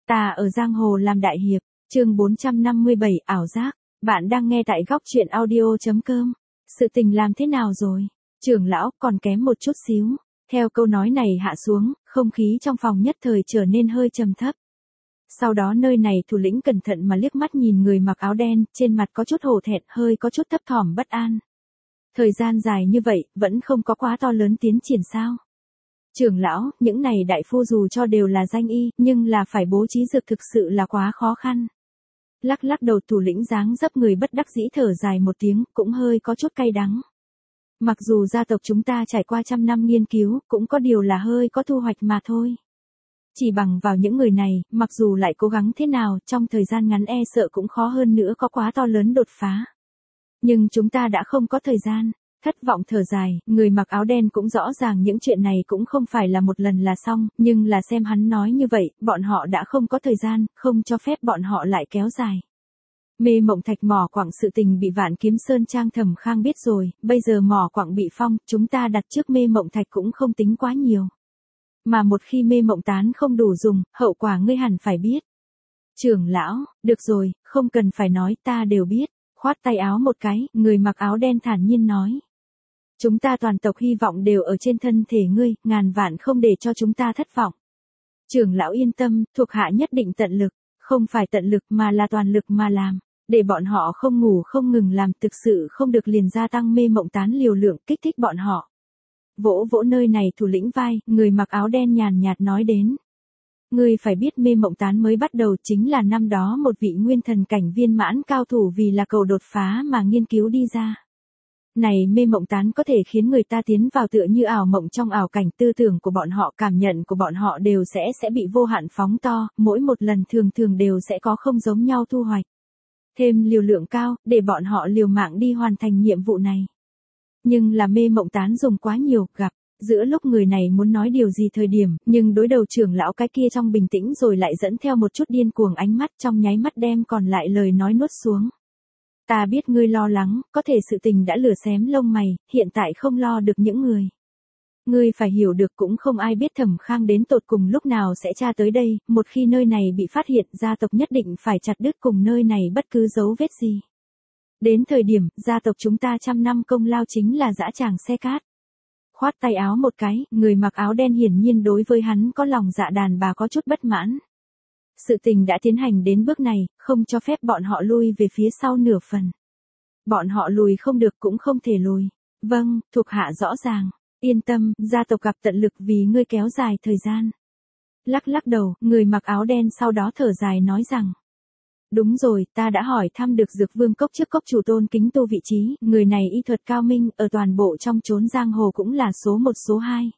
Ta ở giang hồ làm đại hiệp, chương 457 ảo giác, bạn đang nghe tại góc truyện audio.com. Sự tình làm thế nào rồi? Trưởng lão còn kém một chút xíu. Theo câu nói này hạ xuống, không khí trong phòng nhất thời trở nên hơi trầm thấp. Sau đó nơi này thủ lĩnh cẩn thận mà liếc mắt nhìn người mặc áo đen, trên mặt có chút hổ thẹn, hơi có chút thấp thỏm bất an. Thời gian dài như vậy, vẫn không có quá to lớn tiến triển sao? Trưởng lão, những này đại phu dù cho đều là danh y, nhưng là phải bố trí dược thực sự là quá khó khăn. Lắc lắc đầu thủ lĩnh dáng dấp người bất đắc dĩ thở dài một tiếng, cũng hơi có chút cay đắng. Mặc dù gia tộc chúng ta trải qua trăm năm nghiên cứu, cũng có điều là hơi có thu hoạch mà thôi. Chỉ bằng vào những người này, mặc dù lại cố gắng thế nào, trong thời gian ngắn e sợ cũng khó hơn nữa có quá to lớn đột phá. Nhưng chúng ta đã không có thời gian. Thất vọng thở dài, người mặc áo đen cũng rõ ràng những chuyện này cũng không phải là một lần là xong, nhưng là xem hắn nói như vậy, bọn họ đã không có thời gian, không cho phép bọn họ lại kéo dài. Mê Mộng Thạch mỏ quặng sự tình bị Vạn Kiếm Sơn Trang Thẩm Khang biết rồi, bây giờ mỏ quặng bị phong, chúng ta đặt trước Mê Mộng Thạch cũng không tính quá nhiều. Mà một khi Mê Mộng Tán không đủ dùng, hậu quả ngươi hẳn phải biết. Trưởng lão, được rồi, không cần phải nói, ta đều biết. Khoát tay áo một cái, người mặc áo đen thản nhiên nói. Chúng ta toàn tộc hy vọng đều ở trên thân thể ngươi, ngàn vạn không để cho chúng ta thất vọng. Trưởng lão yên tâm, thuộc hạ nhất định tận lực, không phải tận lực mà là toàn lực mà làm, để bọn họ không ngủ không ngừng làm, thực sự không được liền gia tăng Mê Mộng Tán liều lượng, kích thích bọn họ. Vỗ vỗ nơi này thủ lĩnh vai, người mặc áo đen nhàn nhạt nói đến. Ngươi phải biết Mê Mộng Tán mới bắt đầu chính là năm đó một vị nguyên thần cảnh viên mãn cao thủ vì là cầu đột phá mà nghiên cứu đi ra. Này Mê Mộng Tán có thể khiến người ta tiến vào tựa như ảo mộng trong ảo cảnh, tư tưởng của bọn họ, cảm nhận của bọn họ đều sẽ bị vô hạn phóng to, mỗi một lần thường đều sẽ có không giống nhau thu hoạch. Thêm liều lượng cao, để bọn họ liều mạng đi hoàn thành nhiệm vụ này. Nhưng là Mê Mộng Tán dùng quá nhiều, gặp. Giữa lúc người này muốn nói điều gì thời điểm, nhưng đối đầu trưởng lão cái kia trong bình tĩnh rồi lại dẫn theo một chút điên cuồng ánh mắt, trong nháy mắt đem còn lại lời nói nuốt xuống. Ta biết ngươi lo lắng, có thể sự tình đã lửa xém lông mày, hiện tại không lo được những người. Ngươi phải hiểu được cũng không ai biết Thẩm Khang đến tột cùng lúc nào sẽ tra tới đây, một khi nơi này bị phát hiện, gia tộc nhất định phải chặt đứt cùng nơi này bất cứ dấu vết gì. Đến thời điểm, gia tộc chúng ta trăm năm công lao chính là dã tràng xe cát. Khoát tay áo một cái, người mặc áo đen hiển nhiên đối với hắn có lòng dạ đàn bà có chút bất mãn. Sự tình đã tiến hành đến bước này, không cho phép bọn họ lui về phía sau nửa phần. Bọn họ lùi không được cũng không thể lùi. Vâng, thuộc hạ rõ ràng. Yên tâm, gia tộc gặp tận lực vì ngươi kéo dài thời gian. Lắc lắc đầu, người mặc áo đen sau đó thở dài nói rằng. Đúng rồi, ta đã hỏi thăm được Dược Vương Cốc trước cốc chủ Tôn Kính Tu vị trí, người này y thuật cao minh, ở toàn bộ trong chốn giang hồ cũng là số 1 số 2.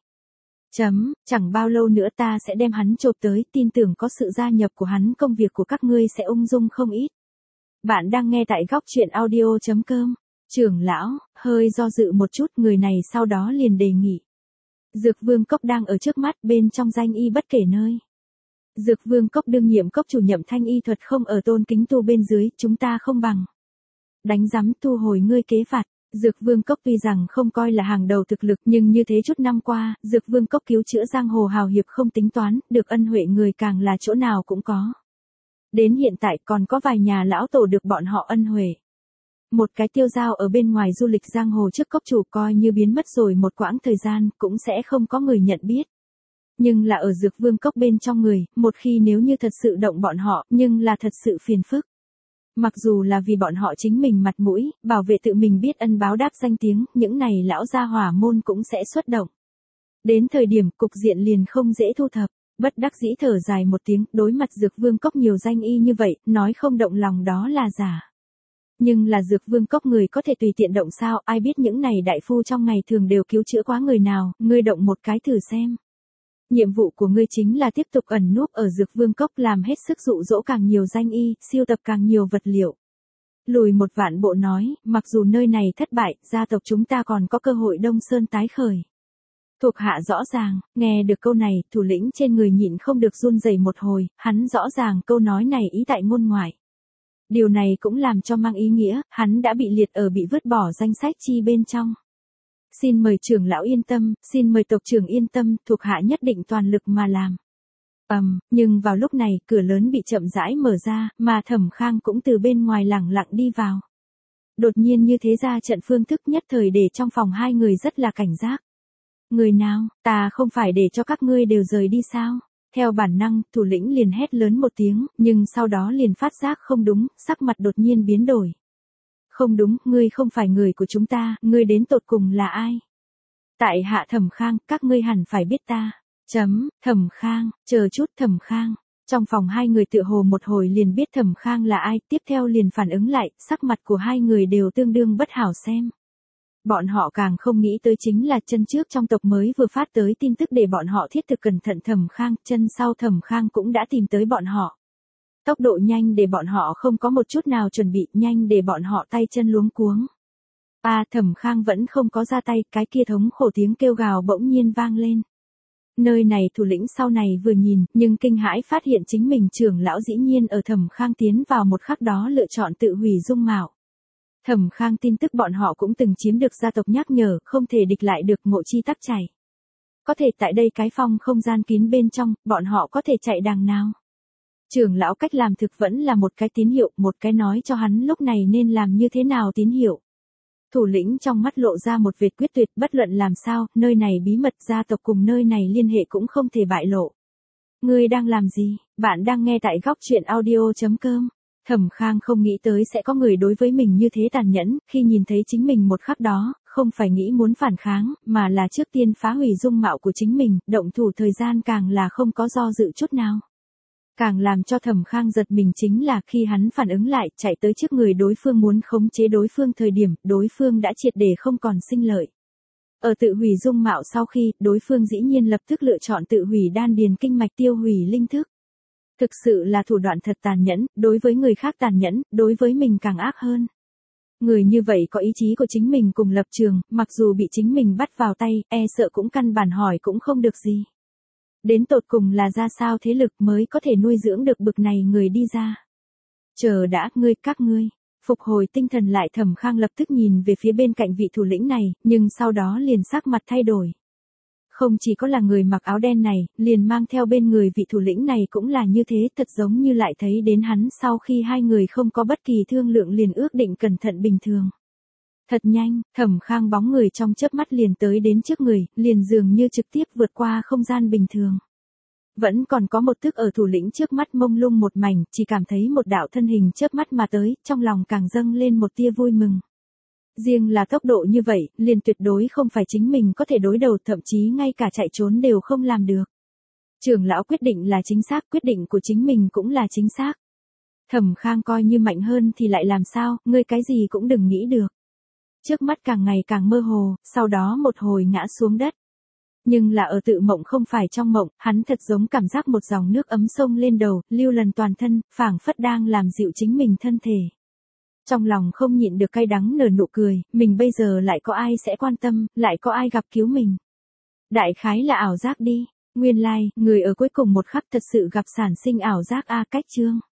Chẳng bao lâu nữa ta sẽ đem hắn chộp tới, tin tưởng có sự gia nhập của hắn công việc của các ngươi sẽ ung dung không ít. Bạn đang nghe tại góc truyện audio.com. Trưởng lão, hơi do dự một chút, người này sau đó liền đề nghị. Dược Vương Cốc đang ở trước mắt, bên trong danh y bất kể nơi. Dược Vương Cốc đương nhiệm cốc chủ Nhậm Thanh y thuật không ở Tôn Kính Tu bên dưới, chúng ta không bằng. Đánh rắm thu hồi ngươi kế phạt. Dược Vương Cốc tuy rằng không coi là hàng đầu thực lực, nhưng như thế chút năm qua, Dược Vương Cốc cứu chữa giang hồ hào hiệp không tính toán, được ân huệ người càng là chỗ nào cũng có. Đến hiện tại còn có vài nhà lão tổ được bọn họ ân huệ. Một cái tiêu dao ở bên ngoài du lịch giang hồ trước cốc chủ coi như biến mất rồi một quãng thời gian, cũng sẽ không có người nhận biết. Nhưng là ở Dược Vương Cốc bên trong người, một khi nếu như thật sự động bọn họ, nhưng là thật sự phiền phức. Mặc dù là vì bọn họ chính mình mặt mũi, bảo vệ tự mình biết ân báo đáp danh tiếng, những này lão gia hỏa môn cũng sẽ xuất động. Đến thời điểm cục diện liền không dễ thu thập, bất đắc dĩ thở dài một tiếng, đối mặt Dược Vương Cốc nhiều danh y như vậy, nói không động lòng đó là giả. Nhưng là Dược Vương Cốc người có thể tùy tiện động sao, ai biết những này đại phu trong ngày thường đều cứu chữa quá người nào, ngươi động một cái thử xem. Nhiệm vụ của ngươi chính là tiếp tục ẩn núp ở Dược Vương Cốc, làm hết sức dụ dỗ càng nhiều danh y, siêu tập càng nhiều vật liệu. Lùi một vạn bộ nói, mặc dù nơi này thất bại, gia tộc chúng ta còn có cơ hội Đông Sơn tái khởi. Thuộc hạ rõ ràng, nghe được câu này, thủ lĩnh trên người nhịn không được run rẩy một hồi, hắn rõ ràng câu nói này ý tại ngôn ngoại. Điều này cũng làm cho mang ý nghĩa, hắn đã bị liệt ở bị vứt bỏ danh sách chi bên trong. Xin mời trưởng lão yên tâm, xin mời tộc trưởng yên tâm, thuộc hạ nhất định toàn lực mà làm. Nhưng vào lúc này, cửa lớn bị chậm rãi mở ra, mà Thẩm Khang cũng từ bên ngoài lẳng lặng đi vào. Đột nhiên như thế ra trận phương thức nhất thời để trong phòng hai người rất là cảnh giác. Người nào, ta không phải để cho các ngươi đều rời đi sao? Theo bản năng, thủ lĩnh liền hét lớn một tiếng, nhưng sau đó liền phát giác không đúng, sắc mặt đột nhiên biến đổi. Không đúng, ngươi không phải người của chúng ta, ngươi đến tột cùng là ai? Tại hạ Thẩm Khang, các ngươi hẳn phải biết ta. Thẩm Khang, chờ chút Thẩm Khang. Trong phòng hai người tựa hồ một hồi liền biết Thẩm Khang là ai, tiếp theo liền phản ứng lại, sắc mặt của hai người đều tương đương bất hảo xem. Bọn họ càng không nghĩ tới chính là chân trước trong tộc mới vừa phát tới tin tức để bọn họ thiết thực cẩn thận Thẩm Khang, chân sau Thẩm Khang cũng đã tìm tới bọn họ. Tốc độ nhanh để bọn họ không có một chút nào chuẩn bị, nhanh để bọn họ tay chân luống cuống. Thẩm Khang vẫn không có ra tay, cái kia thống khổ tiếng kêu gào bỗng nhiên vang lên. Nơi này thủ lĩnh sau này vừa nhìn, nhưng kinh hãi phát hiện chính mình trưởng lão dĩ nhiên ở Thẩm Khang tiến vào một khắc đó lựa chọn tự hủy dung mạo. Thẩm Khang tin tức bọn họ cũng từng chiếm được gia tộc nhắc nhở, không thể địch lại được ngộ chi tắc chảy. Có thể tại đây cái phòng không gian kín bên trong, bọn họ có thể chạy đằng nào? Trưởng lão cách làm thực vẫn là một cái tín hiệu, một cái nói cho hắn lúc này nên làm như thế nào tín hiệu. Thủ lĩnh trong mắt lộ ra một vệt quyết tuyệt, bất luận làm sao, nơi này bí mật gia tộc cùng nơi này liên hệ cũng không thể bại lộ. Ngươi đang làm gì? Bạn đang nghe tại góc truyện audio.com. Thẩm Khang không nghĩ tới sẽ có người đối với mình như thế tàn nhẫn, khi nhìn thấy chính mình một khắc đó, không phải nghĩ muốn phản kháng, mà là trước tiên phá hủy dung mạo của chính mình, động thủ thời gian càng là không có do dự chút nào. Càng làm cho Thẩm Khang giật mình chính là khi hắn phản ứng lại, chạy tới trước người đối phương muốn khống chế đối phương thời điểm, đối phương đã triệt để không còn sinh lợi. Ở tự hủy dung mạo sau khi, đối phương dĩ nhiên lập tức lựa chọn tự hủy đan điền kinh mạch tiêu hủy linh thức. Thực sự là thủ đoạn thật tàn nhẫn, đối với người khác tàn nhẫn, đối với mình càng ác hơn. Người như vậy có ý chí của chính mình cùng lập trường, mặc dù bị chính mình bắt vào tay, e sợ cũng căn bản hỏi cũng không được gì. Đến tột cùng là ra sao thế lực mới có thể nuôi dưỡng được bực này người đi ra. Chờ đã, các ngươi. Phục hồi tinh thần lại Thẩm Khang lập tức nhìn về phía bên cạnh vị thủ lĩnh này, nhưng sau đó liền sắc mặt thay đổi. Không chỉ có là người mặc áo đen này, liền mang theo bên người vị thủ lĩnh này cũng là như thế, thật giống như lại thấy đến hắn sau khi hai người không có bất kỳ thương lượng liền ước định cẩn thận bình thường. Thật nhanh, Thẩm Khang bóng người trong chớp mắt liền tới đến trước người, liền dường như trực tiếp vượt qua không gian bình thường. Vẫn còn có một thức ở thủ lĩnh trước mắt mông lung một mảnh, chỉ cảm thấy một đạo thân hình chớp mắt mà tới, trong lòng càng dâng lên một tia vui mừng. Riêng là tốc độ như vậy, liền tuyệt đối không phải chính mình có thể đối đầu, thậm chí ngay cả chạy trốn đều không làm được. Trưởng lão quyết định là chính xác, quyết định của chính mình cũng là chính xác. Thẩm Khang coi như mạnh hơn thì lại làm sao, ngươi cái gì cũng đừng nghĩ được. Trước mắt càng ngày càng mơ hồ, sau đó một hồi ngã xuống đất. Nhưng là ở tự mộng không phải trong mộng, hắn thật giống cảm giác một dòng nước ấm sông lên đầu, lưu lần toàn thân, phảng phất đang làm dịu chính mình thân thể. Trong lòng không nhịn được cay đắng nở nụ cười, mình bây giờ lại có ai sẽ quan tâm, lại có ai gặp cứu mình. Đại khái là ảo giác đi, nguyên lai, người ở cuối cùng một khắc thật sự gặp sản sinh ảo giác cách chương.